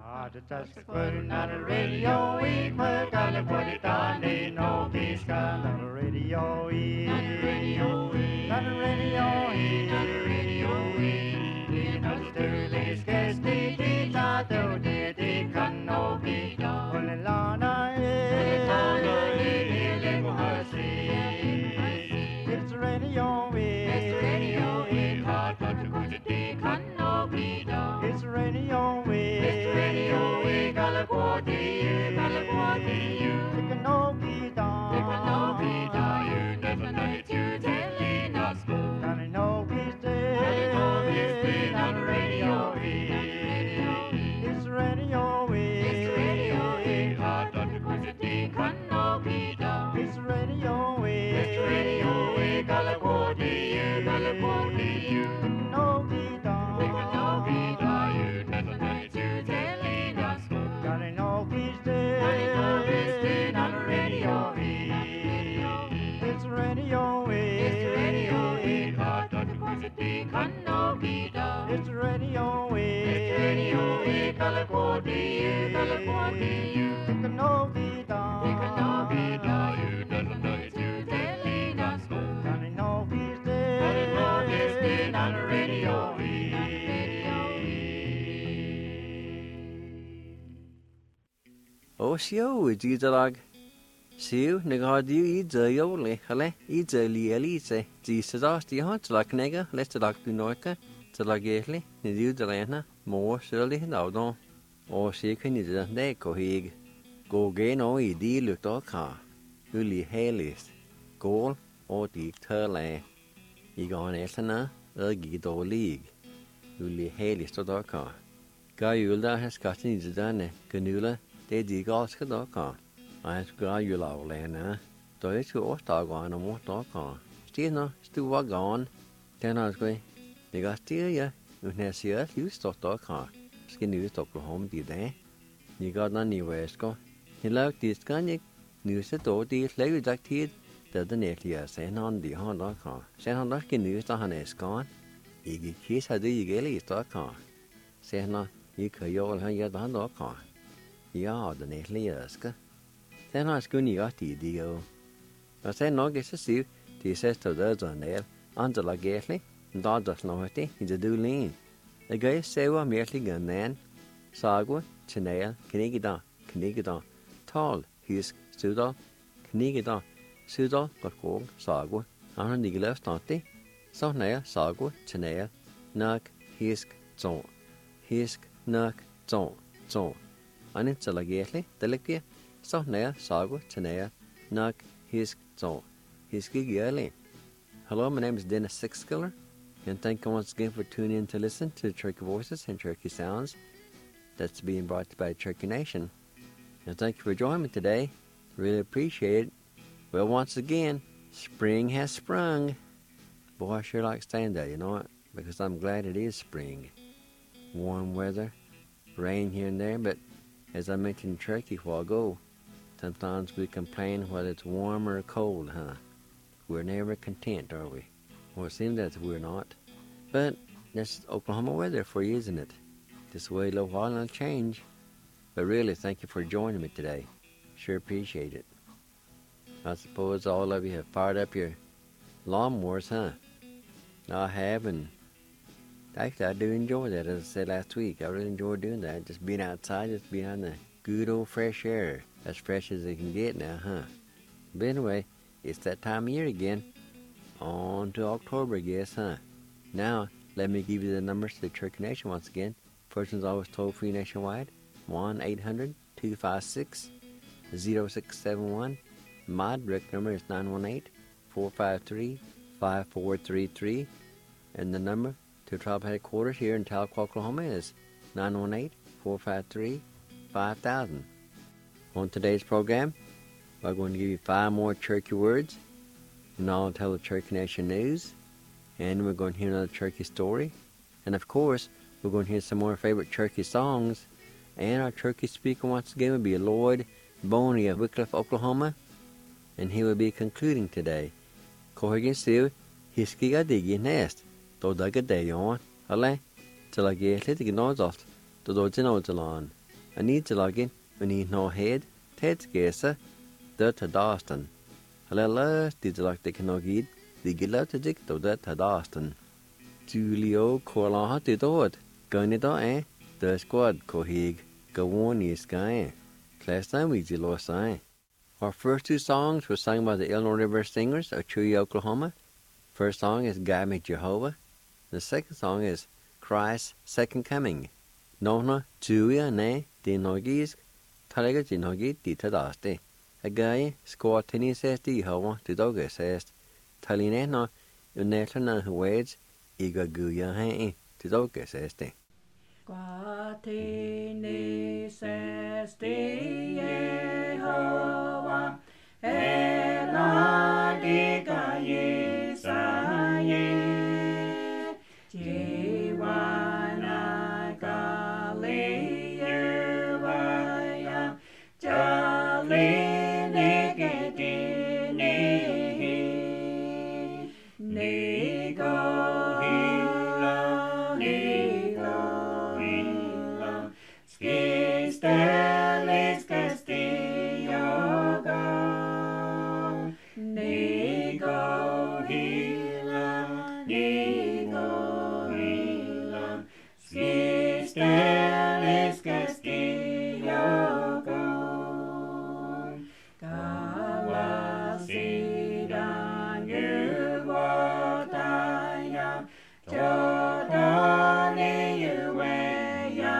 Putting on the radio, we put on the put it on, ain't no peace on the radio, on the radio, on the radio, on the radio, in the Sturley's guest, they thought they can no be done. Well, Lana, it's the radio, it's the radio, hard but the good they can no be done. It's the radio, it's the radio, California, California, they can no be done. They can no be done. You never know it, you telling us more. Can I know he's dead? On the radio, it's the radio, it's the radio, hard but the good they can no be done. It's the radio, it's the radio, California, California, no be done. They can no be done. You never know it, you telling us more. Can I know he's dead? Can I know he's dead on the radio? It's the radio, it's the radio, hard but the good they can no be done. It's the radio, it's the radio, California, California, they can no be done. They can no be done. You never know it, you telling us more. Can I know he's dead? Can I know he's dead on the radio? Ô xíu chỉ cho lag xíu nè gà điu ý giờ yếu lệ hả ý giờ lì sẽ chỉ sẽ đó chỉ hết cho lag nè lấy cho lag tu nói cả cho lag ghé lệ nè điu cho lag na mua sữa lì đầu đó ô xíu cái này giờ đây có hì cô ghé nói đi được đó cả cứ lì hè lì cô ô đi thơ lệ ý gà này sẽ na ở gì đồ lì cứ lì hè lì đó cả cái yêu đó hết cả cái gì đó nè cái nữa là để gì có cái đó cả ai cái yêu lâu lên nè tôi cứ ở đó còn nó muốn đó cả chỉ nó still quá gọn thế nào coi thì cái still ya người này xưa thiếu đó cả cái nữ tập của hôm thì đấy như cái đó nhiều vậy có thì là thì cái này nữ sẽ tổ thì lấy cái đặc thiết để cái này thì sẽ non đi hơn đó cả sẽ non đó cái nữ đó hắn ấy có ý cái khi sao đi cái lấy đó cả sẽ nó như cái yêu là như đó cả ja, den är läska. Sen har skulle jag tidigare. Och sen något så ser det ses då där ner. Andra lagerli. Då då snart inte du lin. Det går så var merligen nän. Sago, chenel, knigida. Tal, hysk, sudal, knigida. Sudal, gott sago. Han har dig löst något. Så när sago, chenel, nak, hysk, så. Hysk, nak, så. Anin salagerli, delekje, så nær sago tenær, nak hisk so. Hiski girli. Hello, my name is Dennis Sixskiller, and thank you once again for tuning in to listen to Cherokee Voices and Cherokee Sounds that's being brought to you by Cherokee Nation. And thank you for joining me today. Really appreciate it. Well, once again, spring has sprung. Boy, I sure like saying that, you know what? Because I'm glad it is spring. Warm weather, rain here and there, but as I mentioned in Cherokee a while ago, sometimes we complain whether it's warm or cold, huh? We're never content, are we? Well, it seems that we're not. But that's Oklahoma weather for you, isn't it? Just wait a little while and it'll change. But really, thank you for joining me today. Sure appreciate it. I suppose all of you have fired up your lawnmowers, huh? I have, and actually I do enjoy that. As I said last week, I really enjoy doing that. Just being outside, just being on the good old fresh air. As fresh as it can get now, huh? But anyway, it's that time of year again. On to October, I guess, huh? Now, let me give you the numbers to the Cherokee Nation once again. First one's always toll-free nationwide. 1-800-256-0671. My direct number is 918-453-5433. And the number to Tribe Headquarters here in Tahlequah, Oklahoma is 918-453-5000. On today's program, we're going to give you 5 more Cherokee words, and I'll tell the Cherokee Nation news, and we're going to hear another Cherokee story, and of course, we're going to hear some more favorite Cherokee songs, and our Cherokee speaker once again will be Lloyd Boney of Wickliffe, Oklahoma, and he will be concluding today. Corrigan Steve, Hiskiga Digi Nest, Dodaga Dayon, Ale, till I get little nozzle, to do Genotalon. Ani jalagin, ani no head, Ted gesa, the Tadaston. Halala, dijalak de canogid, the gilatajik to the Tadaston. Julio Corlaha to dod, Gunida, the squad cohig, Gawani sky. Last time we did lost sign. Our first two songs were sung by the Illinois River Singers of Chewy, Oklahoma. First song is God Me Jehovah. The second song is Christ's Second Coming. Nona Chewy ne de nogis, Talaga de nogi de tadaste. A guy squad tenny says de Jehovah to dog says. Taline no unetana wage, Iga guya hae to dog says de. Quatini sesti Yehovah, Eladiga Yisaye, Jiwana Galiyuvaya, Jalinigedini, Nigo Skistelis Castillo go, Nigo hila, Skistelis Castillo go, Galasidan Yuvataya, Jodani Uweya.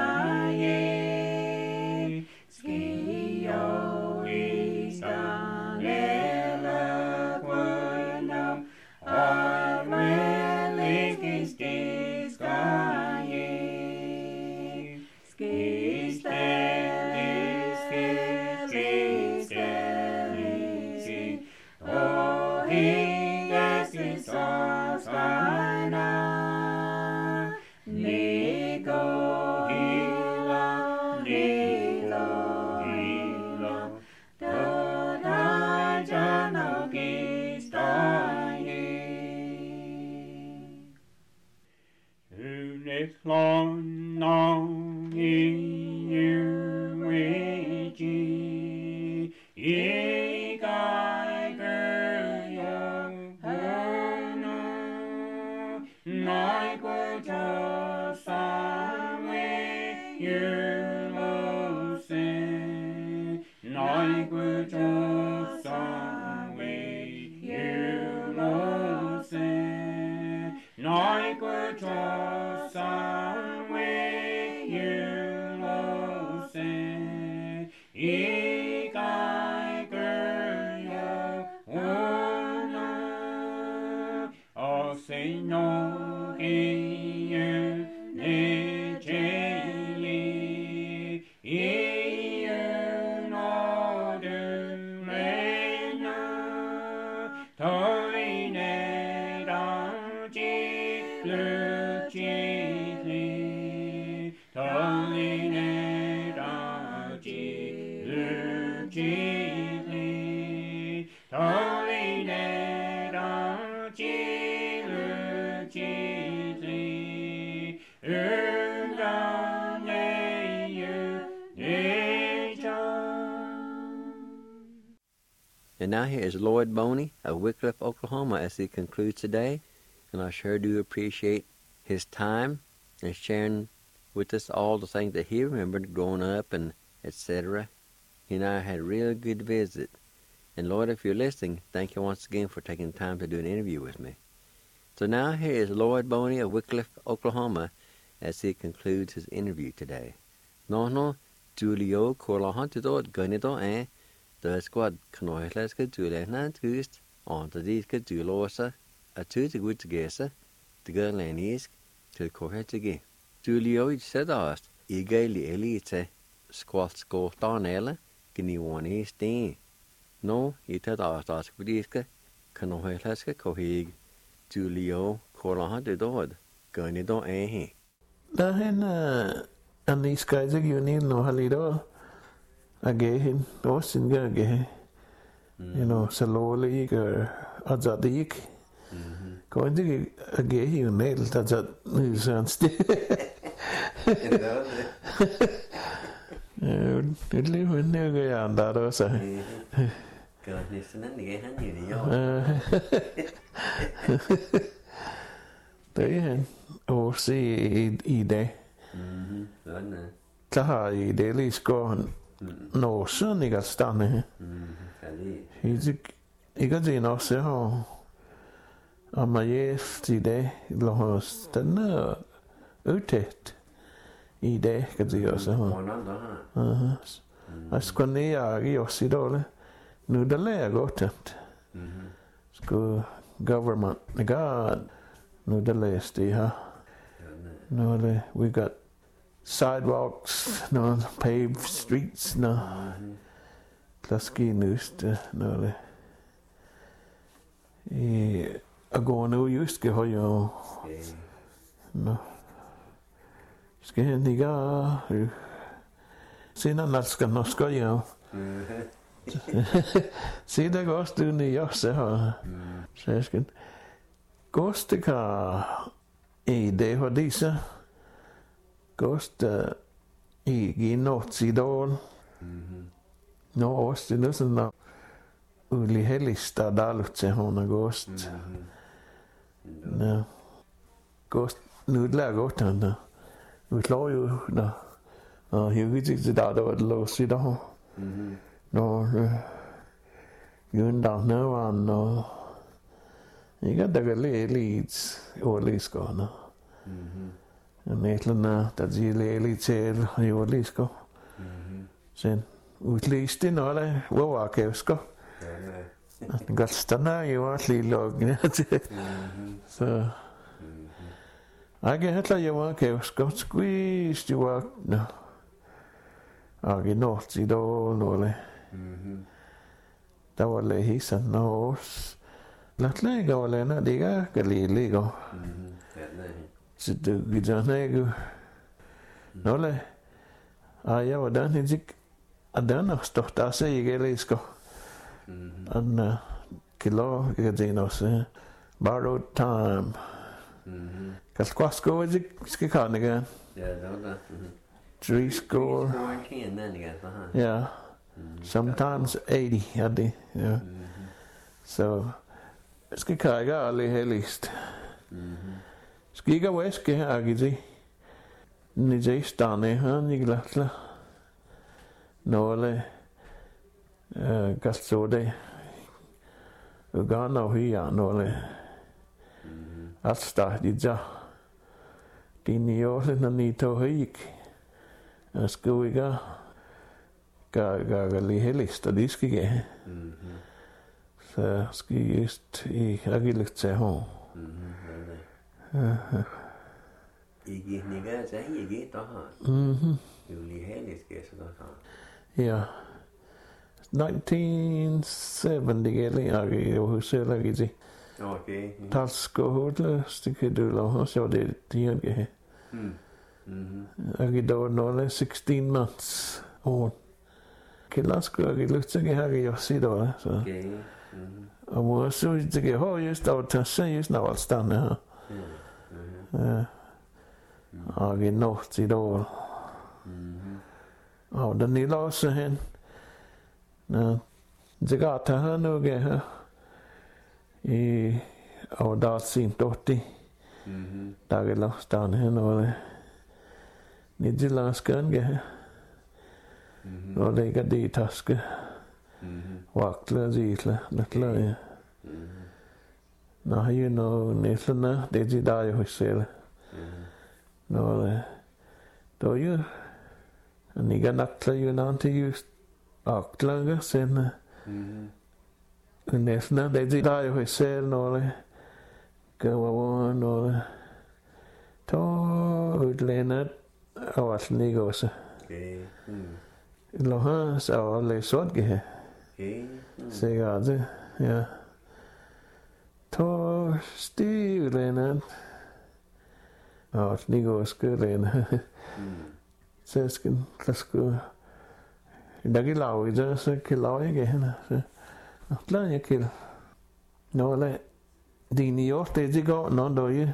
And now here is Lloyd Boney of Wickliffe, Oklahoma, as he concludes today. And I sure do appreciate his time and sharing with us all the things that he remembered growing up and etc. He and I had a real good visit. And Lloyd, if you're listening, thank you once again for taking time to do an interview with me. So now here is Lloyd Boney of Wickliffe, Oklahoma, as he concludes his interview today. No, Julio Corlahantido Ganido the squad Canoileska Juliana Gust on the Diska Julosa, a two to good together, the girl Lanisk, to Cohetigi. Julio said us, Egali Elite, squat score Darnella, Guinea one East Dean. No, he told us that Gudiska, Canoileska Cohig, Julio Corlahantido, Ganido Ahe. Dahin, and these guys are you need no halido. Again, Austin Gage, you know, slowly Azadik. Going to again, you nailed that news and still. Nyt liuhin nykyään antaa tuossa. Kyllä niissä nännikin hän niin joo. Toihan uusi idea. Tähän idea liskoon noussa nikastaan. Ikä siinä on se on. Amma jees idea lohos tänne yhteet. Idea käsi on se on. Äsken niin jääkin jossi tuolle. Nu det lägger gott. Ska government God. Nu det läste här. Nu we got sidewalks, no paved streets, no. Klaski nyst, no. Går nu just har jag. No. Ska ni gå? Sen ska nog ska jag. Siitä kostuni jossa har säsken. Kostika idé har dessa. Kosta i Notsidol. No osti nusen yli helistä dalutse hona kost. No. Kost nyt lägottan då. Vi klarar ju då. Huvudsiktigt där då det lås idag. No, yundar növan och ikä tagali eliits uoliskona. Netlana tajili elitsel uolisko. Sen utlisti nolle vovakeusko. Gastana juotlilogna. Så Age hetla juokeusko squeeze juokna. Age Notsidol nolle. Tavalle hisan nos. Lähtläikä ole nadiga kaliligo. Sitten gidanegu. Nolle. Aja vadan hitsik. Adanos tohtaa se igelisko. Anna kilo igadinos. Borrowed time. Kalkwasko hitsik skikanigan. Three score. Yeah. Sometimes 80, Addi. Yeah. So, ska kaiga ali helist. Skiga weske agiti. Ni jeistane han iglatla. Nole kalsode. Ugana hiya nole. Asta dija. Dini ole na ni to hik. Skuiga Gagali helista diskige. Så ski just i agiligt se ho. Igi niga se igi to ha. Juli heliske så då. Ja. 1970 geli agi husela gidi. Okej. Talsko hodla stikidulo ho så det tienge. Agi då nolle 16 months on. Kilasko agi lutsage hagi jossi då så. Okej. Och må så det har just då tassa just när allt stannar här. Agi Notsidol. Ja, den ni låser hen. Nå, det gata här nu här. I och där sint 80. Där är lastan hen och ni det laskan ge. Och det går dit taske. Vakla zitla latla ja. Nå ju no neslana det är där ju husel. Nå då ju ni kan nakla ju någonting just akla sen. Neslana det är där ju husel nå gå nå to utlännat och att ni går så. Loha så läsot ge. Säga det ja. To stilen. Ja, ni går skulle. Sesken klasko. Dagi lau ida så kilau ge henne så. Plan jag kill. Nå le dini åt det går någon då ju.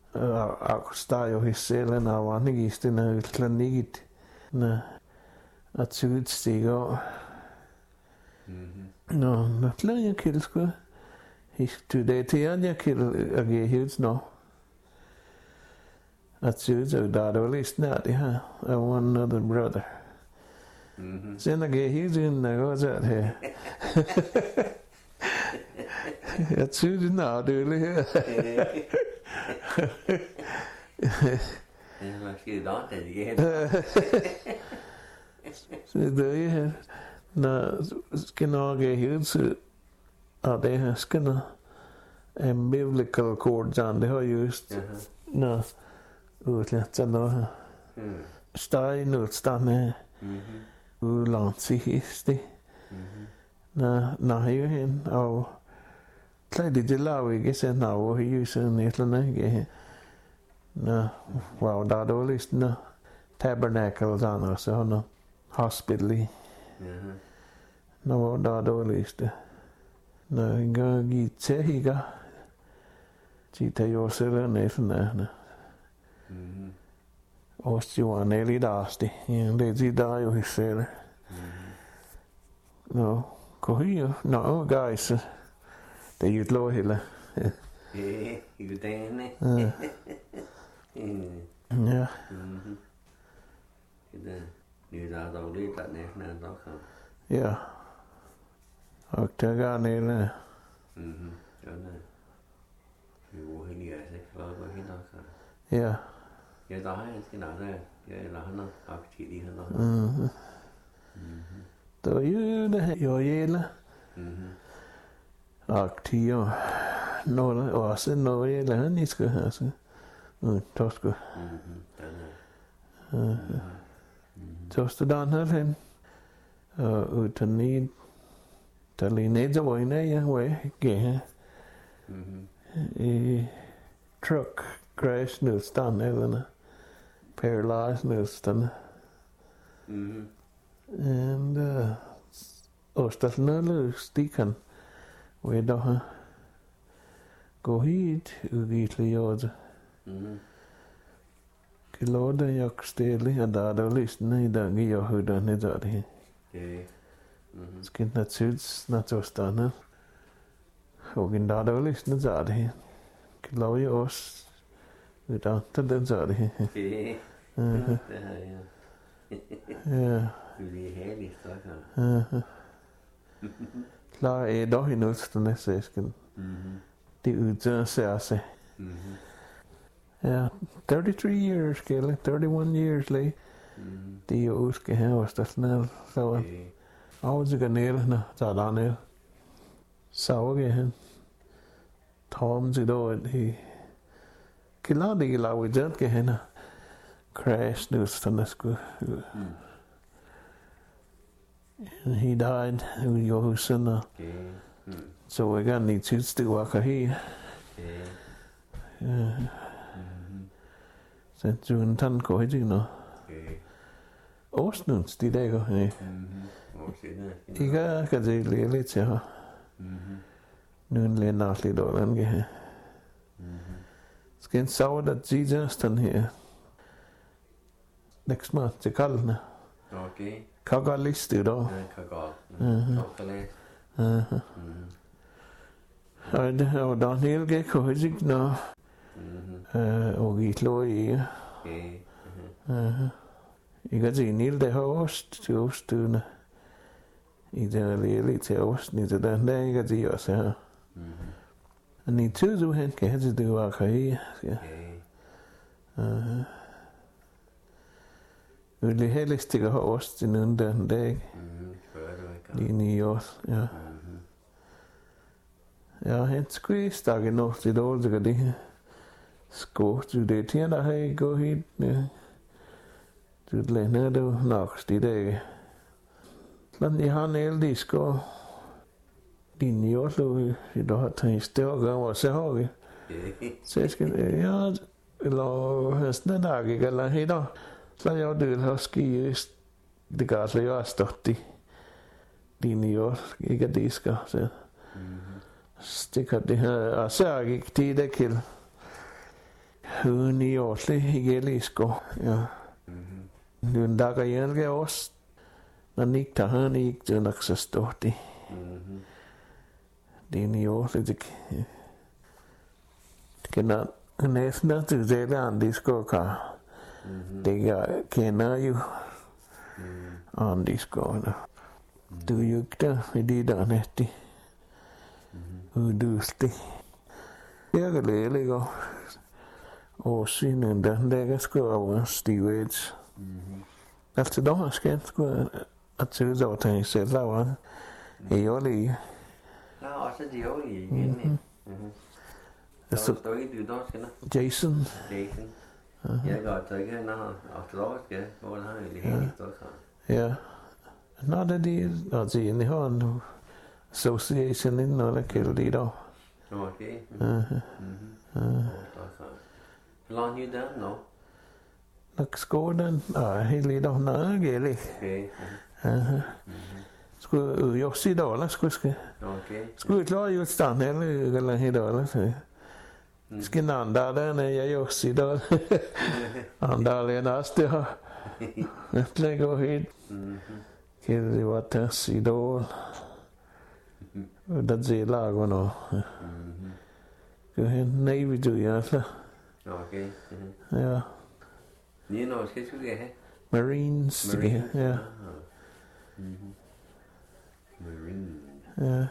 Stajo hisselen av anigisten utlandigt. Nej. at sygt stiger. No, not lang jeg kilde sgu. Today til jeg kilde og give helt no. At sygt så der er lige snart det her. I want another brother. Sen jeg give helt ind og går så her. Jeg sygt det nå det her. Det er måske langt det igen. Så det er her. Når skal nok helt så og det her skal nå biblical chords on det har just nå udlært så nå her. Steg nu stande udlangt sig histe. Nå her hen og klæde det lav ikke så nå her jo sådan et eller andet ikke. Nå wow der er dårligt nå tabernacles on og så nå hospital. Nå der er dårligt det. Nå en gang i Tehiga. De tager jo selv næsten også jo en lidt arste. Det der jo hisser. Nå, kohio. Nå, guys. Det er jo et lov heller. I dagene. Ja. Det er dog lidt der næsten er nok. Ja. Og der gør næle. Ja, nej. Vi var helt i ikke? Hvad var helt nok? Ja. Ja, der har jeg skal nok der. Jeg lader han aktivt i han. Der er jo det her jo jæle. Aktivt. Noget også noget jæle han I skal have så. Tosko. Tosto dan her hen. Og uten i der lige ned så var jeg var ikke. Truck crash nødstand eller paralyzed nødstand. And Østerlønne stikken hvor jeg da gå hit udgiftlig også. Kilode jeg stille og der er der listen i dag i og højder ned der det. Skal naturligt naturstande. Og en der er listen der det. Kilode jeg også der den der det. Det har jeg. Ja. Det er herligt så. Klar er dog i nødstande sæsken. Det udser sig. Ja, 33 years gælde, 31 years late. Det er jo uske her hos der snæl, så afsikker nælene, så er der næl. Så okay hen. Tom til då, det kan lade det ikke lave i den kan hen. Crash nu, sådan der skulle. He died i Aarhusen, og så jeg gerne i tidsstykker her. Så du en tand går i det nu. Årsnøds, de der går. Ikke kan det lige lidt til her. Nu en lidt nok lidt over den her. Skal en sove der Jesus den her. Næste måned til kaldene. Okay. Kaga liste da. Og Daniel gik og højt ikke nå. Og gik lov i. Jeg kan sige, Niel det har ost til oststøvende. I det er lige til osten i det der. Der er ikke det også her. Og i tid du hen kan jeg det var kage. Jeg vil helst ikke have ost i nogen den dag. Lige 9 år, ja. Ja, han skulle stakke nok til dårligt af det her. Skål, du det til, der har jeg gået helt. Du lænder du nok i dag. Men jeg har en elde skål. Din jordløb, du har taget større og så har vi. Så jeg skal, ja, eller høsten en dag, eller hedder. Så jeg vil have skidt. Det gør så jeg har stået i. Din jord, ikke at det skal, så. Stikker det her, og så er jeg ikke det der kæld. Høen i årslig, ikke lige skål, ja. Nu en dag er jeg også. Nanik tahanik junaksastoti. Dini olik. Kena nesna tu zela andisko ka. Diga kena you andisko na. Tu yukta idida nesti. Udusti. Ja lele go. Osin en dan legasko av Stevens. Altså då skal sgu at se så til selv laver. Eoli. Ja, også de eoli igen. Så står I du der skal na. Jason. Jeg går til igen na. Og så skal hvor har I lige så. Ja. Nå det de og de ni har en association in når der kalder det der. Okay. Long you down no. Nok skolen helt lidt af noget gældig. Okay. Skulle jo sige dollar skulle. Okay. Skulle klare jo stand eller helt dollar så. Skal nanda der når jeg jo sige dollar. Anda er næste her. Det går helt. Kan det var der sige dollar. Det er lager nå. Gå hen Navy du i hvert fald. Okay. Ja. Ni når skal du have? Marines. Ja. Marine. Ja.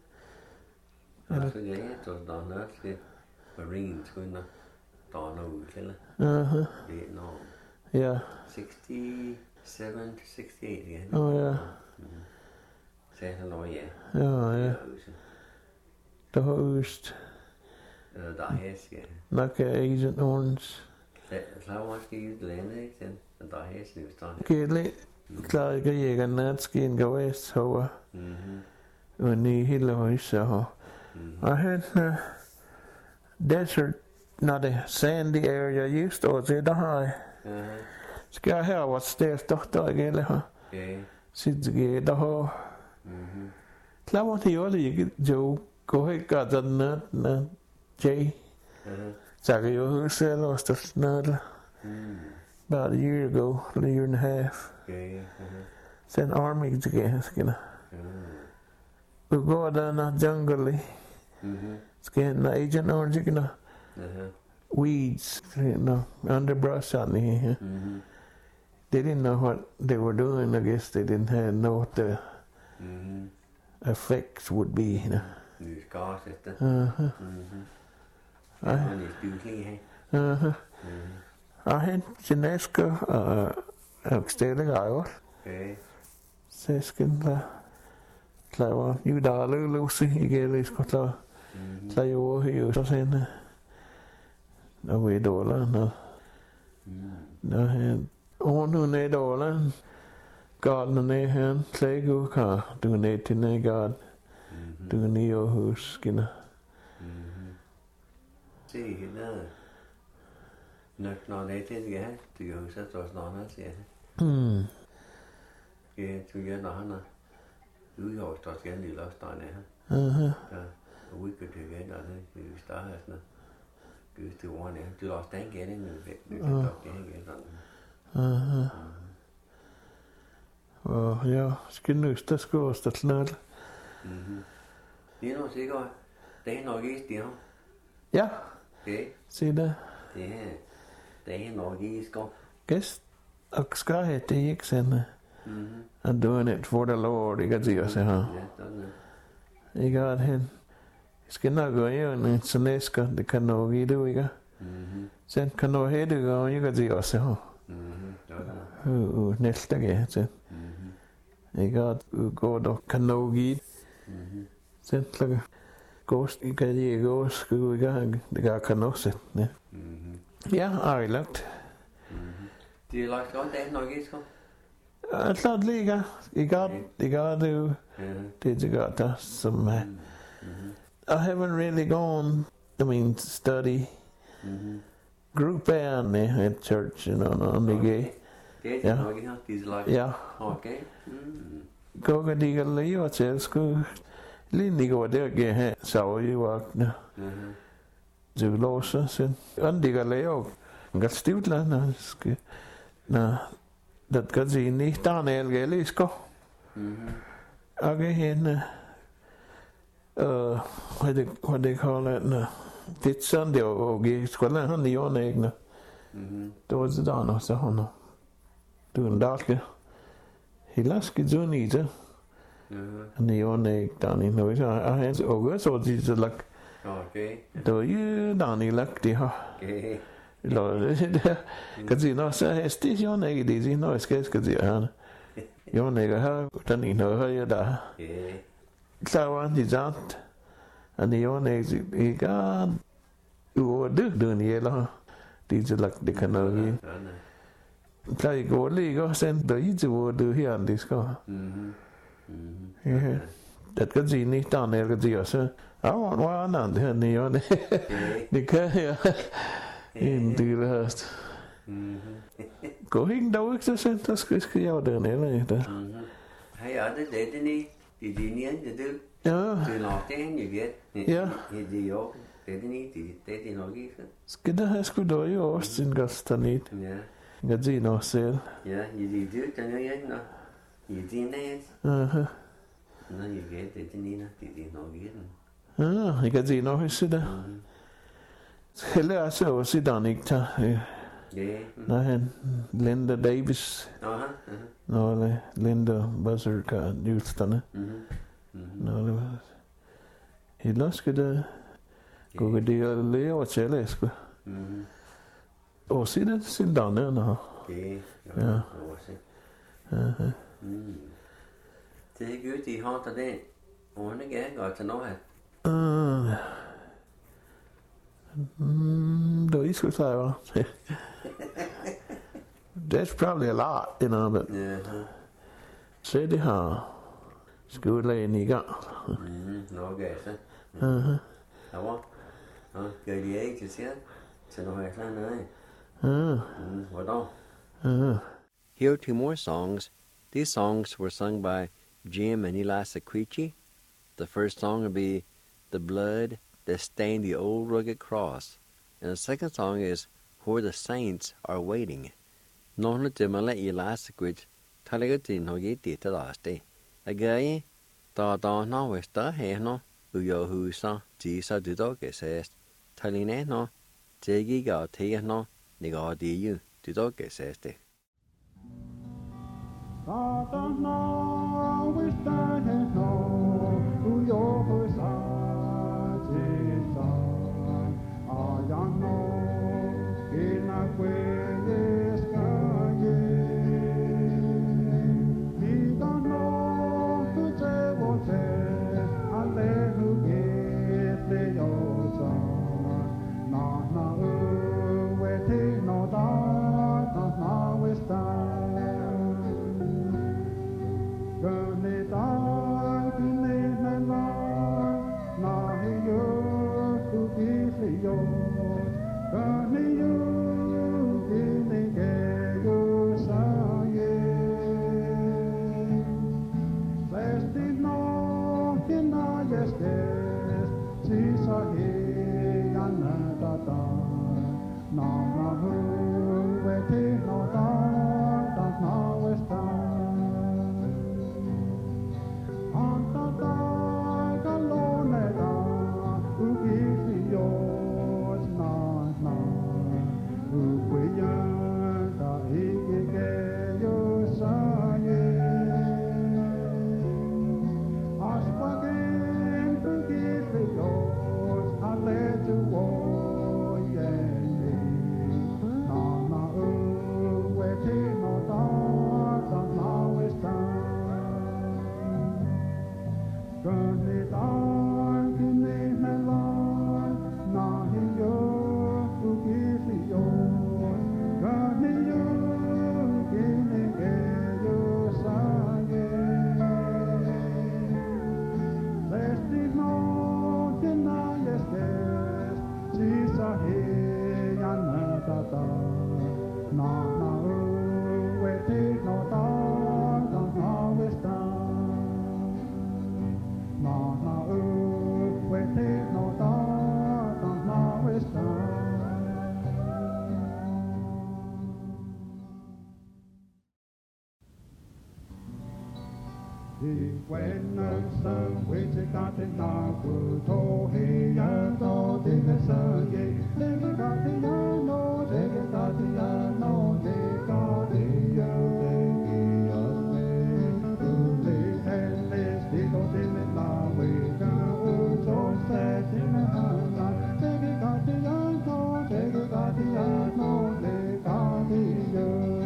Altså det er så der er skal Marines kun der ud til. Det er nå. Ja. 67 to 68 igen. Ja. Så han når ja. Ja. Der har øst. Der er skal. Nok Agent Orange. Så har måske i landet ikke den. Der er snøstorm. Gældig. Klar ikke jæger natskien går vest over. Og ni hele højse her. Og hen desert, når det sandy area just og det der har. Skal jeg her hvor stærkt der gælder her. Sidder jeg der her. Klar hvor det jo ikke jo går ikke godt den nat Jay. Så jeg jo huske eller stort nat. About a year ago, a year and a half. Sen army together, skinna. We go down the jungle. Skinna Agent Orange, skinna. Weeds, underbrush on here. They didn't know what they were doing. I guess they didn't know what the effects would be. Nu skal det. Jeg har en næske og stille gaver. Så skal der klare jo der løse i gælde skal klare jo her så sende. Og vi dollar når han $100 garden ned her klægo kar du ned til ned garden. Du ned og hus skinner. Se hende. Når det er til det her, du jo så står snart siger det. Ja, du gør når han er ude over står skal lige løs der her. Ja, og vi kan det igen, altså vi starter sådan. Gud til ordene. Du lader den igen ind med væk. Du kan godt det igen sådan. Og ja, skal nøste skal også snart. Det er nok sikkert. Det er nok ikke det her. Ja. Okay. Se der. Det er nok ikke skov. Gæst og skal have det ikke sende. I'm doing it for the Lord. Jeg kan sige også her. Jeg gør det hen. Jeg skal nok gå ind så næsker. Det kan nok i det, ikke? Sen kan nok have det, og jeg kan sige også her. Næste gang, så. Jeg gør det, går der kan nok i. Sen så gås, jeg kan ikke gå, skal gå i gang. Det gør kan nok sætte. Ja, har jeg lagt. Det er lagt godt, det er nok ikke skov. Jeg tror lige, jeg gør det jo. Det er godt der, som I haven't really gone, study group band at church, on the gay. Det er nok ikke her, det er lagt. Ja. Okay. Gå og digge lige og til, skulle lige gå der og give her, så i vagtene. Så låser, så han digger lige og kan stivt lade, når det kan sige, ikke der er en elge, lige skår. Again, what they call it? Dit Sunday or gigs, what I honey on egg. Towards the dawn or so. Doing darker. He last gets on either. And the on egg down in the way. I had over so this is like. Okay. Do you down in luck, dear? Okay. Because you know, so it's this your egg, you know, it's because you're your nigger, how done you know how you die. So on his aunt and the own eggs, he got you doing the yellow. These are like the canal. So you go, go send the easy word do here on this go. That could see me down there, could see us. I want one on the neon. The car in the last. Go in the works, I said, that's good. You're doing it. Hey, are they dead in it? Did you need to do? Yeah. Do not then you get? Yeah. Did you dead in it? Dead in all give it? Skidda has good oil, Austin Gustanit. Yeah. Gazino sale. Yeah, you do it, and you know. You didn't it? No, you get it, did you not get it? I gazino is it. Hello, I saw Sidanica. Yeah. Linda Davis. No, Linda Buzzard Houston. No, he lost good. Go with the Leo Celesco. Oh, see that? Sit down there now. Yeah. Det er godt, de har til det. Og han er gerne godt til noget her. Do you say well? That's probably a lot, you know, but say the how school lane you got. No gas, I want. Good the age is here. So no hay plan, what on? Here are two more songs. These songs were sung by Jim and Eli Sequici. The first song will be The Blood That Stained the Old Rugged Cross. And the second song is Where the Saints Are Waiting. None to Malay Eli Sequici. Talagutin no get it to last day. Again, da no was the hair no. Uyo who saw Jesus the dog says. Taline no. Tegi got tea no. Nigga di you. The dog says. When the sun which got in now to he and no dig a sun ye dig a got the no dig a got the no dig got the and this people in the law we go so sad in the house dig a got the no dig a got the no dig got the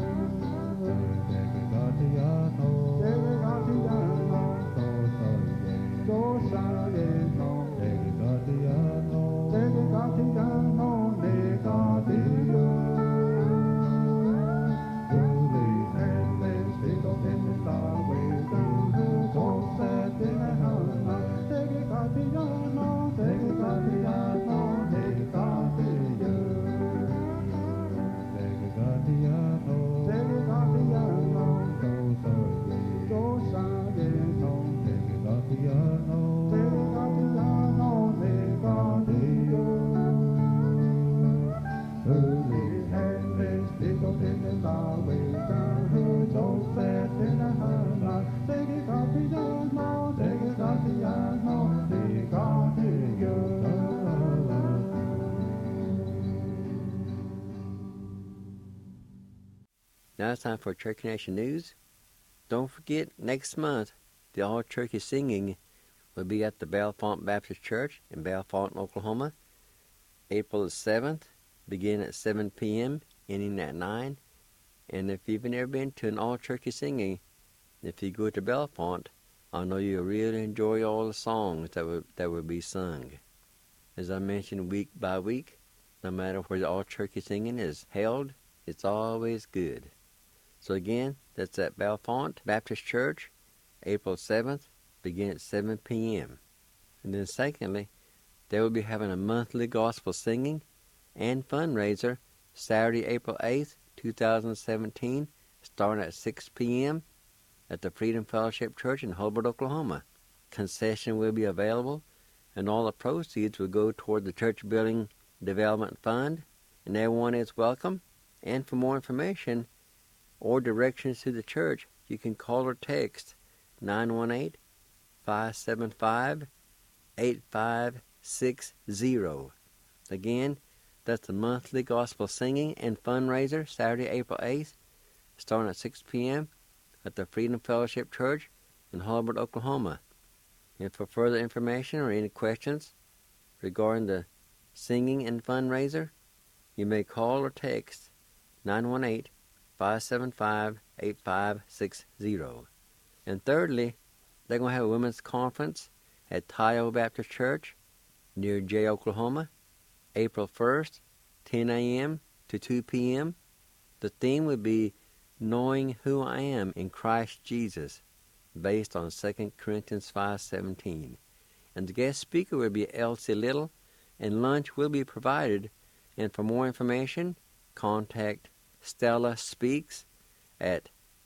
Now it's time for Turkey Nation News. Don't forget, next month, the All Turkey Singing will be at the Bellefonte Baptist Church in Bellefonte, Oklahoma, April the 7th, beginning at 7 p.m., ending at 9. And if you've never been to an All Turkey Singing, if you go to Bellefonte, I know you'll really enjoy all the songs that will be sung. As I mentioned, week by week, no matter where the All Turkey Singing is held, it's always good. So again, that's at Bellefonte Baptist Church, April 7th, beginning at 7 p.m. And then secondly, they will be having a monthly gospel singing and fundraiser Saturday, April 8th, 2017, starting at 6 p.m. at the Freedom Fellowship Church in Hobart, Oklahoma. Concession will be available, and all the proceeds will go toward the Church Building Development Fund, and everyone is welcome. And for more information or directions to the church, you can call or text 918-575-8560. Again, that's the monthly gospel singing and fundraiser Saturday, April 8th, starting at 6 p.m. at the Freedom Fellowship Church in Hobart, Oklahoma. And for further information or any questions regarding the singing and fundraiser, you may call or text 918-575-8560. And thirdly, they're going to have a women's conference at Tayo Baptist Church near Jay, Oklahoma, April 1st, 10 a.m. to 2 p.m. The theme would be Knowing Who I Am in Christ Jesus, based on 2 Corinthians 5:17. And the guest speaker will be Elsie Little, and lunch will be provided. And for more information, contact Stella Speaks at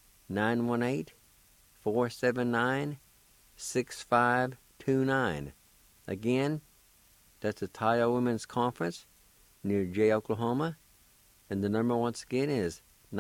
918-479-6529. Again, that's the Tayo Women's Conference near Jay, Oklahoma. And the number once again is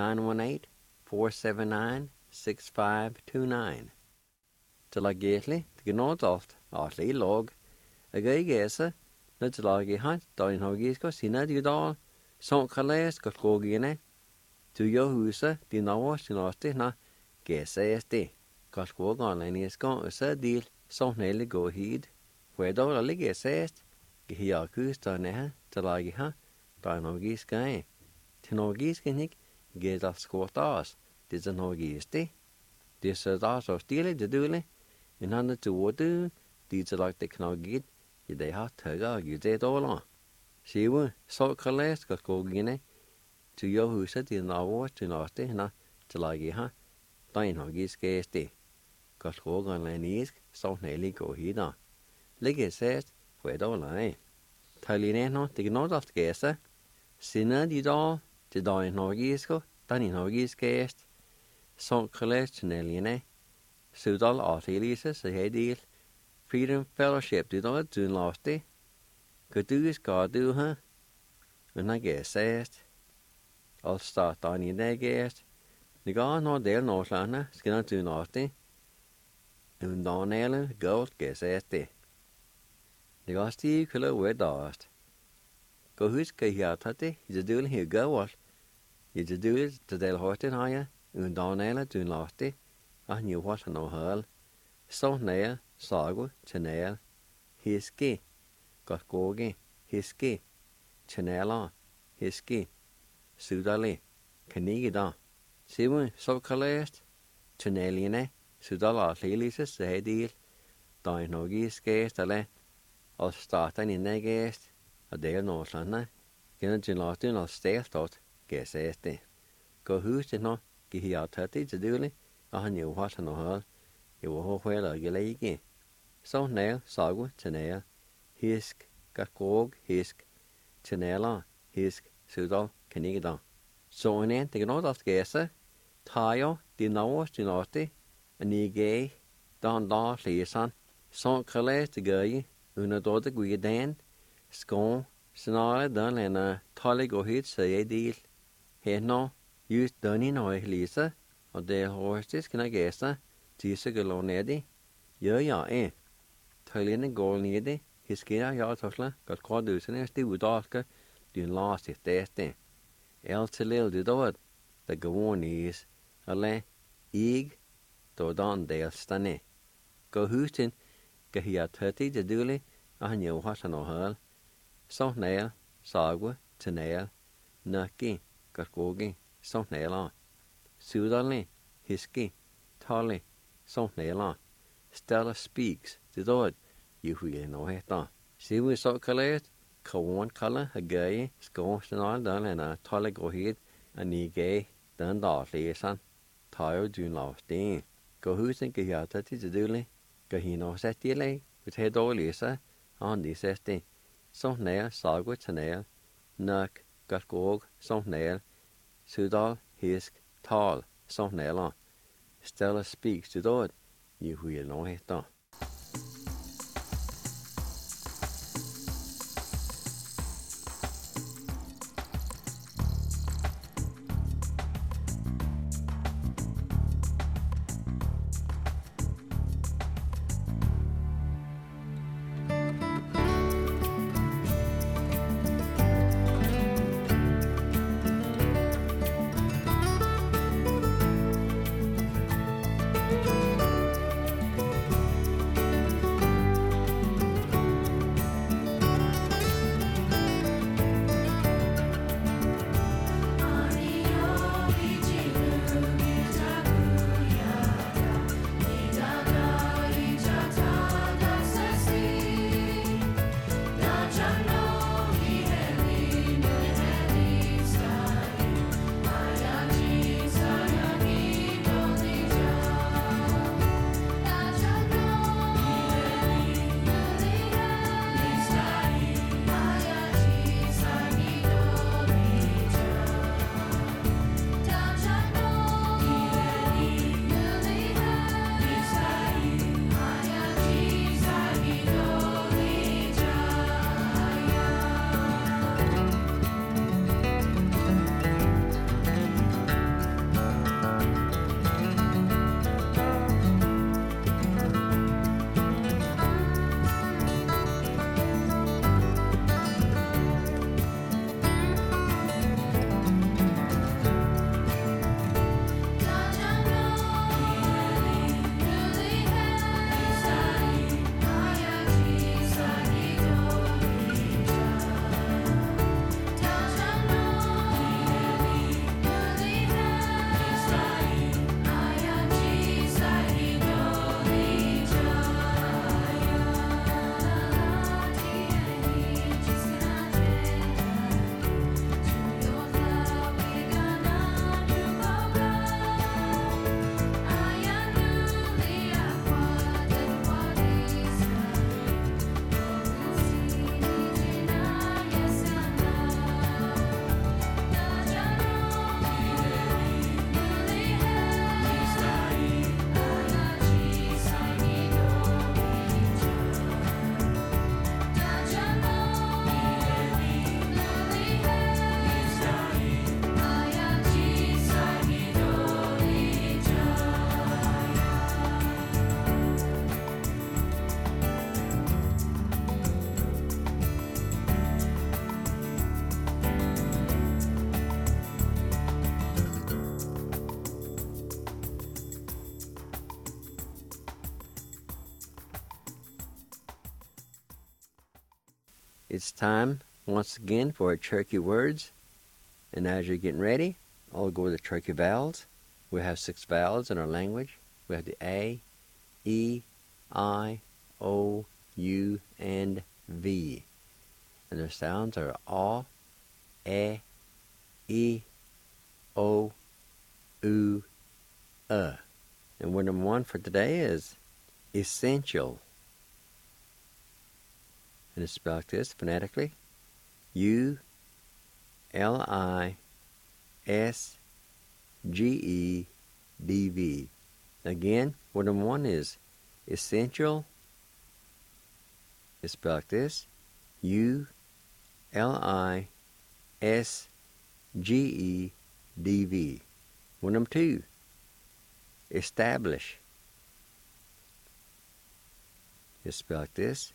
918-479-6529. Til að getli, til gnóðalt, allir í log, að gæsa, til að gehat, daginn hafgísko, sína dýrdal, sånkalles, skogine, tu Jehusa, din avas, din aste, na, gæsa este, kaskogan, skon, sadil, sånhelle gå hid, where ligger sest, gehiakus, da neha, til að geha, daginn hafgíska, til hafgískinik, gæsa skåtas, det hafgísti, det sødas og stille, det dule, en hande til ådu, det det knagid, det har tøgget, det dårlig. Sivu, så kalles, skal skogene, til Jehuset, din avås, til naste, henne, til lage her, den har giske esti. Skal skogene lenisk, så nælig gå hida. Ligge sæst, for et dårlig. Taline nå, det gnådalt gæse, sinne de dag, til den har giske, den har giske est, så kalles til nælige, Sudal artilise, så hedil, Freedom Fellowship, du da, du laste, du skal du ha, men jeg gæsest, al start an i det gæst, Niga nå del norslande, skal du laste, un donale gold geseste. Det går stiv kilo wedast. Go huske hier tatte, je dul hier gawal. Je dul te del horten haya, un donale dun laste, nu wat no hal. Så nære, sago, tjenæl, hiske, godt goge, hiske, tjenæler, hiske, sudale, kanigida. Simon, så kalest, tjenæline, sudala atleelise sædil, der nog i skæst, eller, og starten i nægæst, og del norslande, gennem genlaten og stælstot, gæsæste. Gå huset nå, giv her tætte til døle, og han jo har sådan noget. Jeg var hårdt og gelege. Så nær, sago, tjenæl, hisk, gakog, hisk, tjenæler, hisk, sudal, kanigida. Så en det kan noget gæse, tager de navns din årte, og nige, da han da læser, så kaldes det gøje, under dårlig gudden, skån, snarere den længe, talig og hit sig del. Her just den i nøje læser, og det hårdest kan gæse, disse går nede. Ja, Tøjlene går nede, hisker jeg tosle, godt krådusene stiv dalke, din last i stæste. El til lille det død, det går nis, eller då dan delstane. Gå husen, gå her tøtti det dule, og han jo har sådan noget. Så nær, sago, til nær, nøkke, godt goge, så nær. Sudale, hiske, tale, så nær. Stella speaks, det død, juhuge no heta. Sivu så kallet, kawan kalla, hagage, skånstenal, den ena, tale grohit, og nige, den der læsen, tager dyn lavsten. Gå husen, gå her tøtti det dule, gå hino sæt i lag, vi tager dårlig læse, og han de sætte. Så nær, sago til nær, nøk, godt gog, så nær, sudal, hisk, tal, så nær. Stella speaks til død, juhuge no heta. it's time once again for our Cherokee words. And as you're getting ready, I'll go with the Cherokee vowels. We have 6 vowels in our language. We have the A, E, I, O, U, and V. And their sounds are A, E, E, O, U, And word number 1 for today is essential. And it's spelled like this phonetically. U-L-I-S-G-E-D-V. Again, word number 1 is essential. It's spelled like this. U-L-I-S-G-E-D-V. Word number 2, establish. It's spelled like this.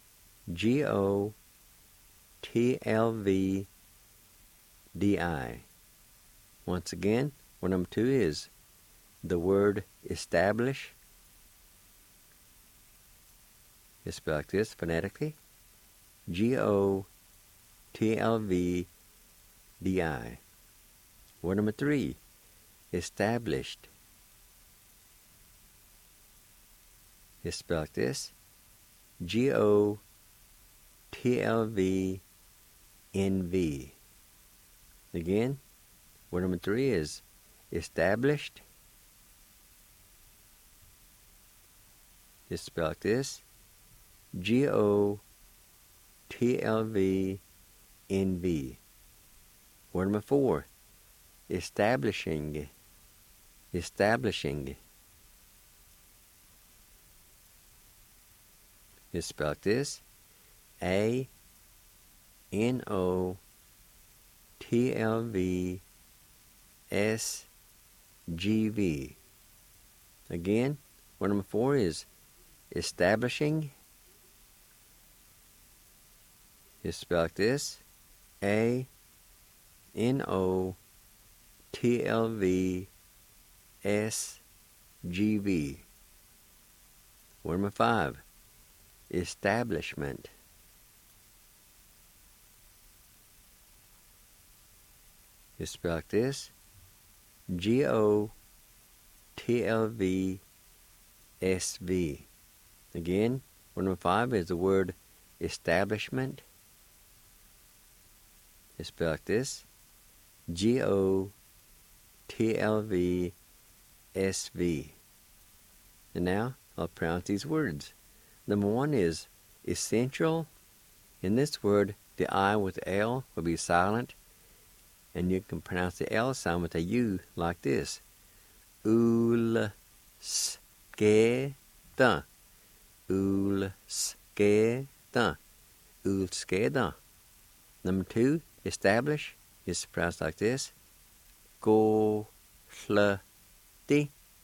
G-O-T-L-V-D-I. Once again, word number 2 is the word establish. It's spelled like this phonetically. G-O-T-L-V-D-I. Word number 3, established. It's spelled like this. G-O-T-L-V-N-V. Again, word number 3 is established. It's spelled like this. G-O-T-L-V-N-V. Word number 4, establishing. Establishing. It's spelled like this. A-N-O-T-L-V-S-G-V. Again, word number 4 is establishing. It's spelled like this. A-N-O-T-L-V-S-G-V. Word number 5, establishment. It's spelled like this. G-O-T-L-V-S-V. Again, word number 5 is the word establishment. It's spelled like this. G-O-T-L-V-S-V. And now I'll pronounce these words. Number 1 is essential. In this word, the I with the L will be silent, and you can pronounce the L sound with a U like this. Ulskeda. Ulskeda. Ulskeda. Number 2, establish, is pronounced like this. Golhti.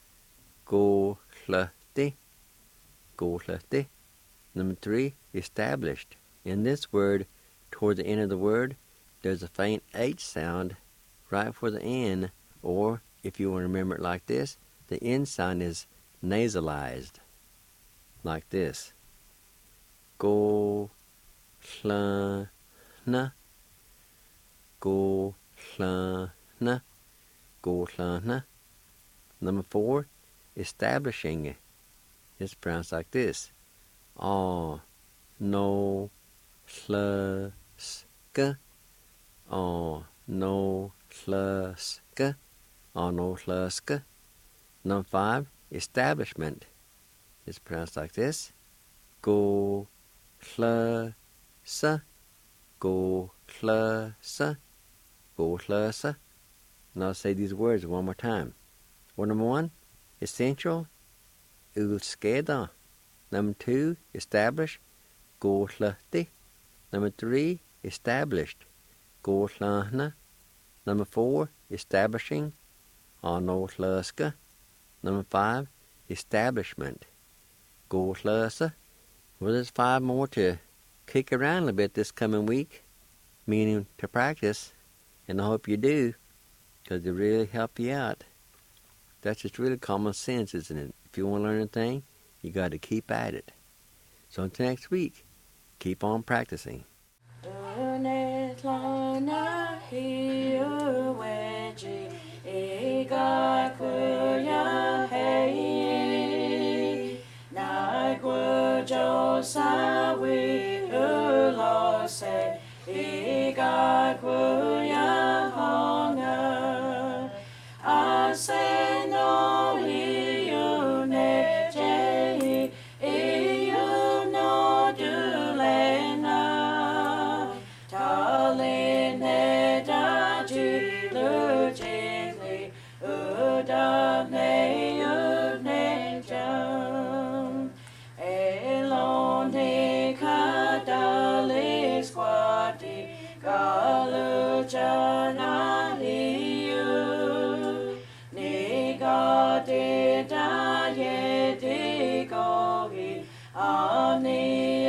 Golhti. Golhti. Number 3, established. In this word, toward the end of the word, there's a faint H sound right before the N, or if you want to remember it like this, the N sound is nasalized, like this. Go, hla, na. Go, hla, na. Go, hla, na. Number 4, establishing. It's pronounced like this. Ah, no, hla, ska. Ah, no, hla, ska. Ah, no, hla, ska. Number 5, establishment. It's pronounced like this. Go, hla, sa. Go, hla, sa. Go, hla, sa. And I'll say these words one more time. Word number 1, essential. Ulskeda. Number 2, establish. Golhti. Number 3, established. Golhna. Number 4, establishing. Anolhuska. Number 5, establishment. Golhlusa. Well, there's 5 more to kick around a little bit this coming week, meaning to practice, and I hope you do, because they really help you out. That's just really common sense, isn't it? If you want to learn a thing, you got to keep at it. So until next week, keep on practicing. Unetlana hiuweji igakuya hei Nagwajo sawi ulose igakuya honga Aseno hiune jehi iuno dulena Taline daji lujili udane une jam Elone kadali squati galujana liu Nigade daye digohi ani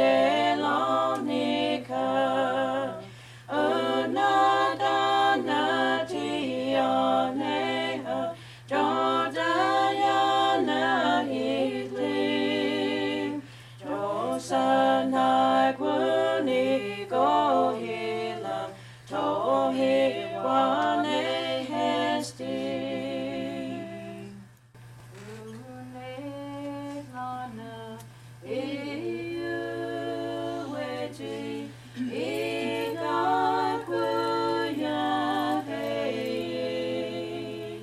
elonika Unadana tiyaneha Jodayana hitli Josana gwuni gohila Tohi wane hesti Unelana iuweji igakuya hei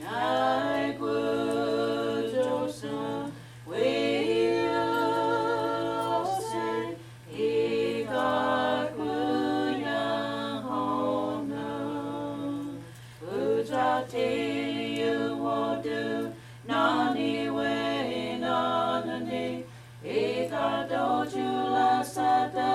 Naigujosa wiose igakuya hona Ujati uwodu nani we nanani Ikadojula sada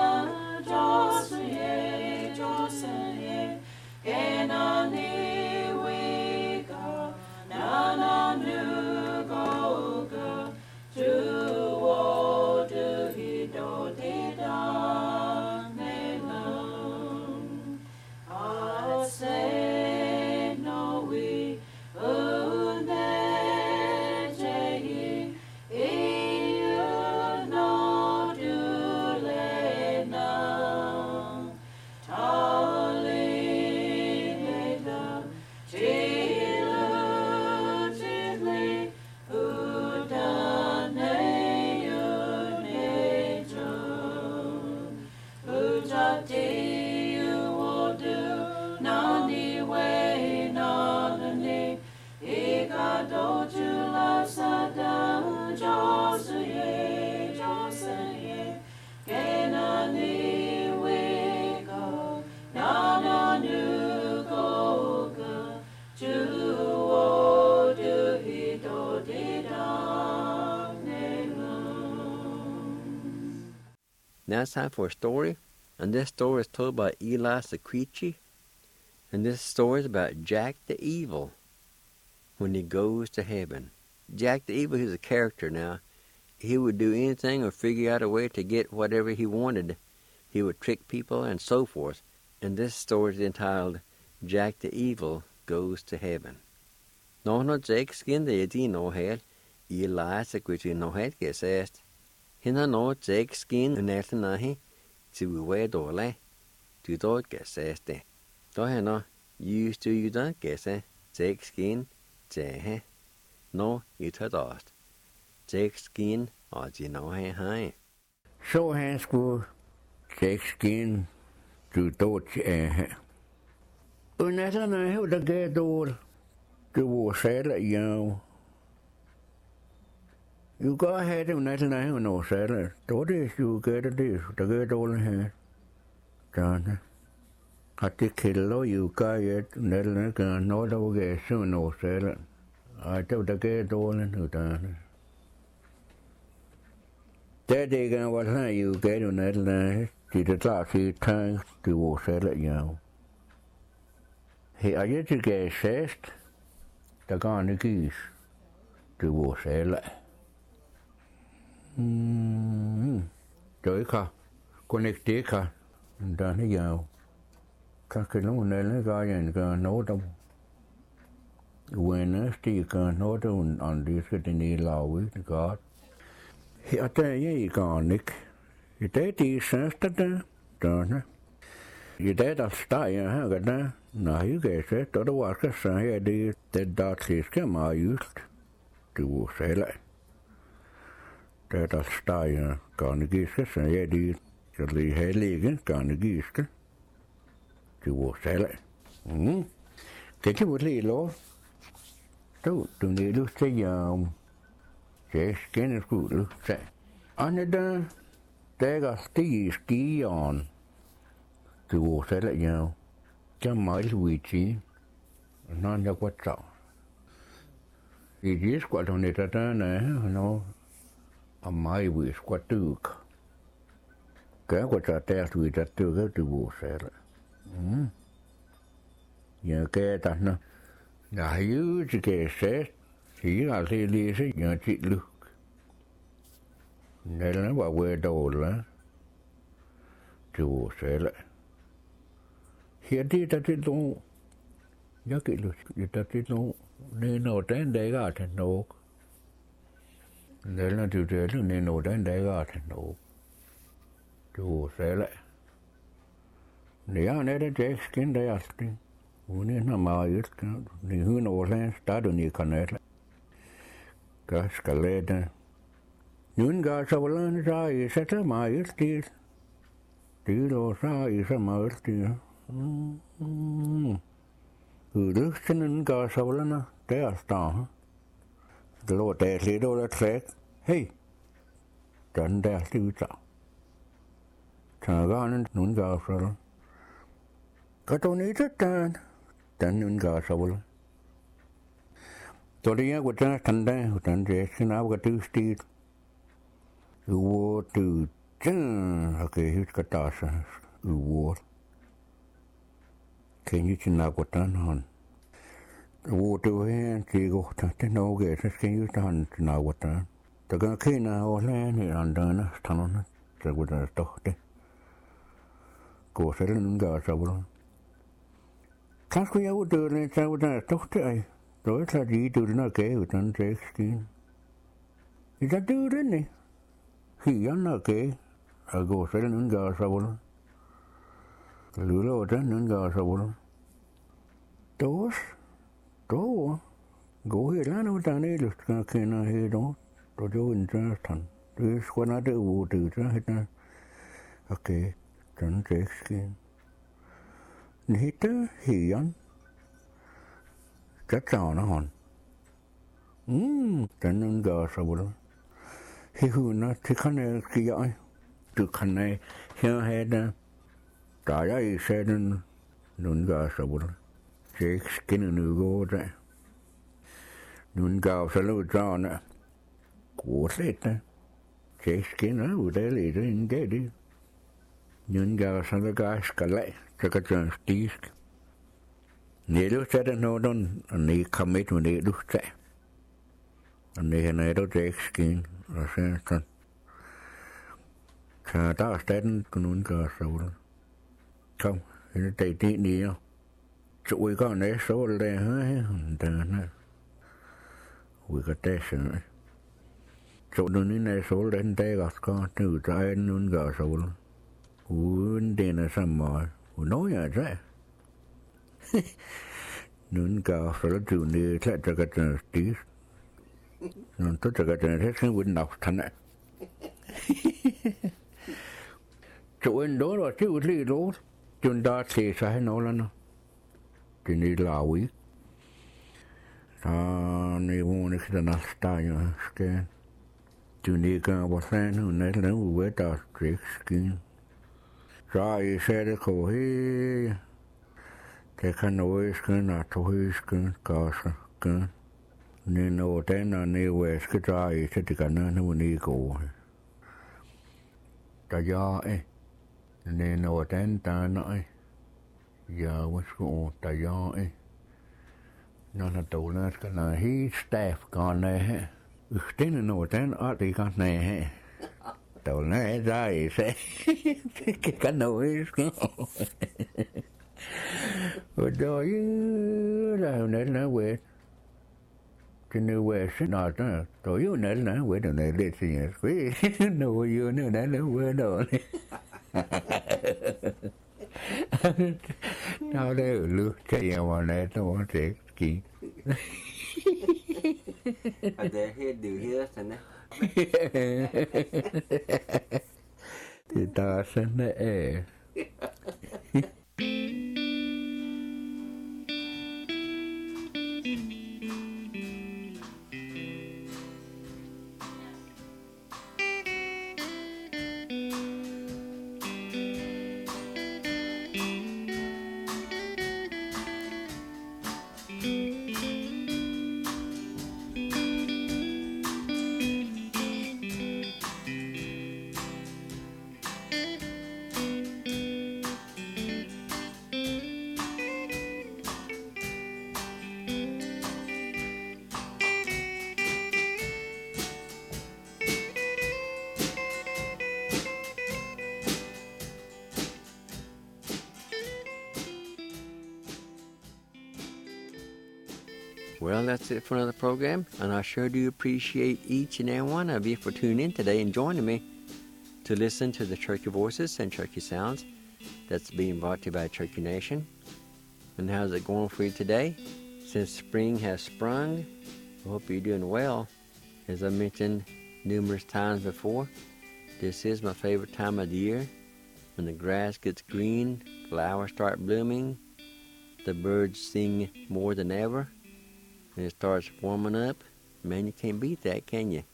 Joseye Kenani wika Nananu goga Juwodu hido didanelam Aseno we unejehi iuno dulena Talineda jilujili udane uneja Ujati uwodu nani we nanani Ikadojula sada Joseye Kenani wika Nananu goga Juwodu hido didanelam Now it's time for a story, and this story is told by Eli Sequici, and this story is about Jack the Evil when he goes to heaven. Jack the Evil, he's a character now. He would do anything or figure out a way to get whatever he wanted. He would trick people and so forth, and this story is entitled Jack the Evil Goes to Heaven. Nå når Jack skin det i nå her, Eli Sequici nå her gesest. Hina nå Jack skin unelten nahi, til we dole, to dot gesest. Då hena used to you don't gesse, Jack skin, jehe. No, you tadast. Jack skin, aji no hai. Så han skulle Jack-skin til dårlig af. Og nætterne her, der gav dårlig. Det var sætter i af. Du kan have det, nætterne her, når sætter. Då det, du gav det, der gav dårlig her. Sådan. At det kælder, du gav et, nætterne gav, når der var gav, så når sætter. Og det var der gav dårlig nu, der. Det det kan være sådan, jo gav du nætterne. Det er klart, at det var sætter i af. Her er jeg til gav sæst. Der kan han ikke gives. Det var sætter. Det er ikke kun ikke det kan. Men der er ikke af. Kanskje nogen eller gør jeg gør noget om. Uendes det gør noget om andre skal det nedlave det godt. Her der er jeg ikke. I dag det er sæster der. I det der steg her, der nej, jeg ser, der var skal sige, det der klisker meget just. Du selv. Der steg gerne giske, sige det, jeg lige have ligge, gerne giske. Du selv. Det kan du lige lov. Du nødt til at jeg skal skulle sige. Anne der er stig skieren. Du selv ja. Cái mới vị trí nó rất quan trọng. Ý chí của thằng này ta này nó mới vị quan trọng. Cái của ta ta vị ta từ cái từ bộ sẽ là. Nhờ cái ta nó là yếu chỉ cái sẽ chỉ là li sẽ nhờ chị lực. Này là nó bảo về đầu là từ bộ sẽ lại. Hiện tại ta chỉ nói, nhớ kỹ luôn, ta chỉ nói nên nấu đến đây cả thành nấu, đây là điều đấy là nên nấu đến đây cả thành nấu, chú sẽ lại, nếu anh ấy đã chết cái đấy à, thì nên là mà ít cái, nếu hư nấu lên, ta được nhiều cái này, cái cái này đó, những cái sau lên ra thì sẽ thấy mà ít đi, tí lo ra thì sẽ mà ít đi. Đức xin cả sau đó nó té ở tàu lo té thì đâu là trek hey trận té tiêu chảo thằng gã nó nún gà sau cái tôi này rất là trận nún gà sau đó tôi đi qua trận thằng đây trận thế xin áo cái thứ steel vô từ chân cái hít cái ta sa vô Can you know what done on? The water here, she go to no get, can you done to know what done? The gun came out land here on done, tunnel, so with a doctor. Go settle and go trouble. Can't we out do it? I would not talk to I. Though it's like you do not get with unchecked skin. Is that do it, isn't he? He, I'm not gay. I go settle and go trouble. Lulu dan nunggu sabun. Terus, tu, goh hilang udah ni lu kena hilang. Tu jauh insan. Tu sekolah ada tu tu hita. Okay, dan cekkin. Ni hita hian. Cakap na hon. Dan nunggu sabun. Hihuna tikane kiai. Tu kane hian heda. Tại ấy sẽ nên nún gà sầu bún, chế cái nửa gỗ đấy, nún gà sẽ lâu cho nè, cuốn hết nè, chế cái nó vừa đấy lấy đến cái đi, nún gà sẽ là gà cái lại, cho cái chân tí, nếu lúc sẽ đến nó đón, anh ấy không biết mà nếu lúc sẽ, anh ấy này đó chế skin, là sẽ chân, cha ta sẽ đến nún gà sầu bún. Không, nó chạy tí đi không? Chú có nấy số lên hết, nó ui cái té sừng ấy. Chú nó này số lên té gọt con, từ trái nó gọt số luôn. Ui, đây là sao mà, ui nói à trái. Nó gọt số là chú này sẽ cho cái chân tí. Nó tốt cho cái chân sẽ quên đọc thân ạ. Chú anh đó là chú lý đó. Chúng ta thì sẽ nói là nó thì đi lao ý ta này muốn cái đó là style nha cái chúng đi cái bộ xe nó này là nó với ta trick skin rồi xe để khổ hi thế khăn nói cái nào thôi cái cao cái nên nó tên là nếu về cái trái sẽ thì cái nó muốn đi cổ ta do ấy nên nó tên ta nói giờ what's going ta do ấy nó là tụ nó cái là he staff còn này ước tên nó tên ở thì con này tụ nó ra thì sẽ cái nồi rồi là nên nó quên cái nơi quên sẽ nói đó tối yêu nên nó quên được này để gì vậy nồi yêu nữa nên nó quên rồi Nào đây ở lư chạy vào này nó sẽ kỹ. Ở đây hết điều hết rồi nè. Thì ta sẽ nè. Well, that's it for another program, and I sure do appreciate each and every one of you for tuning in today and joining me to listen to the Cherokee Voices and Cherokee Sounds that's being brought to you by Cherokee Nation. And how's it going for you today? Since spring has sprung, I hope you're doing well. As I mentioned numerous times before, this is my favorite time of the year. When the grass gets green, flowers start blooming, the birds sing more than ever, and it starts warming up. Man, you can't beat that, can you?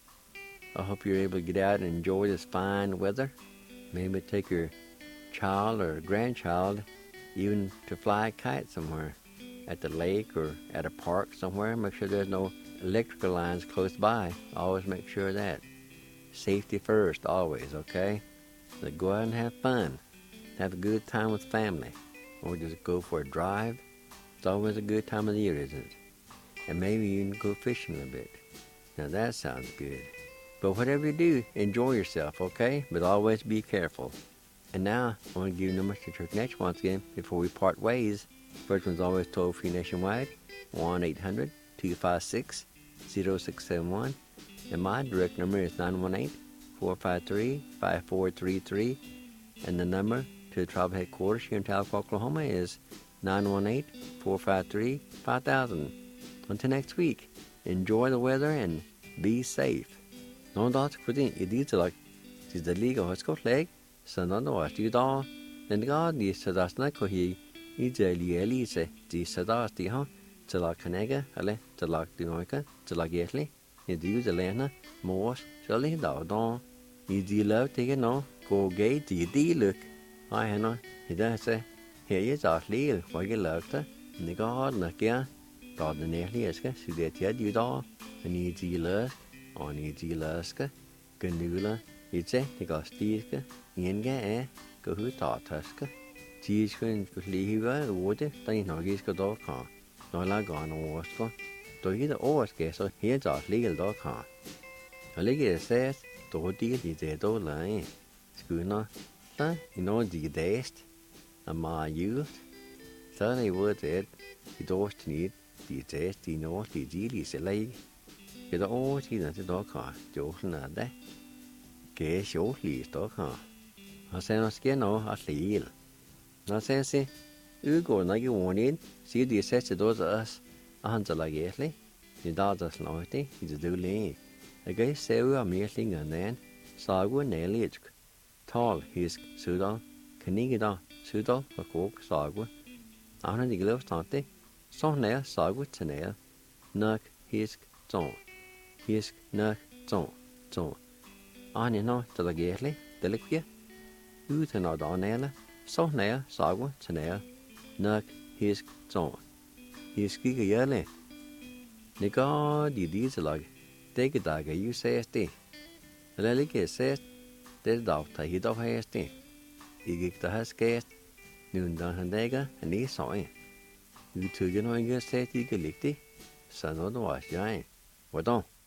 I hope you're able to get out and enjoy this fine weather. Maybe take your child or grandchild even to fly a kite somewhere, at the lake or at a park somewhere. Make sure there's no electrical lines close by. Always make sure of that. Safety first, always, okay? So go out and have fun. Have a good time with family. Or just go for a drive. It's always a good time of the year, isn't it? And maybe you can go fishing a bit. Now that sounds good. But whatever you do, enjoy yourself, okay? But always be careful. And now, I want to give you numbers to Cherokee Nation once again before we part ways. First one's always toll-free nationwide, 1-800-256-0671. And my direct number is 918-453-5433. And the number to the tribal headquarters here in Tahlequah, Oklahoma is 918-453-5000. Until next week, enjoy the weather and be safe. Nó đó quyết định ý đi là chỉ để lý của Scott Lake, sau đó nó chỉ đó nên có đi sau đó nó có gì ý giờ lý sẽ chỉ sau đó thì họ chỉ là cái này cái hay chỉ là tiếng nói cái chỉ là cái này thì đi giờ lên nó mua sau lấy đó ý gì lớn thì cái nó cố ghé chỉ đi được hay nó thì đó sẽ hiểu giờ lý phải cái lớn đó nên có là kia đó là này lý cái sự để thiết đi đó thì gì lớn on easy laska ganula itse ni gastiska yenga go hu taska cheese kun lihiva wote tani norgiska do ka no la gan osko to hida oske so here ja legal do ka alege says to di de do lai skuna ta di dest ama youth so they would it the dost need di dest di no di di se lai cái đó chỉ là cái đó cả chỗ là đấy cái số lì đó cả họ sẽ nói cái nó lì nó sẽ của nó cái nguồn đến chỉ đi sẽ đó giờ anhจะ là cái này thì đó là nói thế thì được liền cái sẽ ở miền Tây người này sao của này liệt tall his sự đó cái này đó sự đó và cố sao của anh nói gì cái lớp sao thế sau này sao của thế này nó his trong Hisk nơ trộn. Anh nó cho là ghét lấy, để lấy kia. Thì nó đó nè là, sau nè, sao quá, cho nè. Nơ hisk trộn. Hisk cái gì này. Nếu có đi cho là, để cái đại cái yêu xe đi. Lấy cái xe, để đọc thầy đọc hay đi. Ý cái ta cái nhưng đang hành đây cái, anh ấy sỏi. Yêu thứ cho nó cái xe thì cái lịch đi. Sao nó đó vậy? Vậy đâu?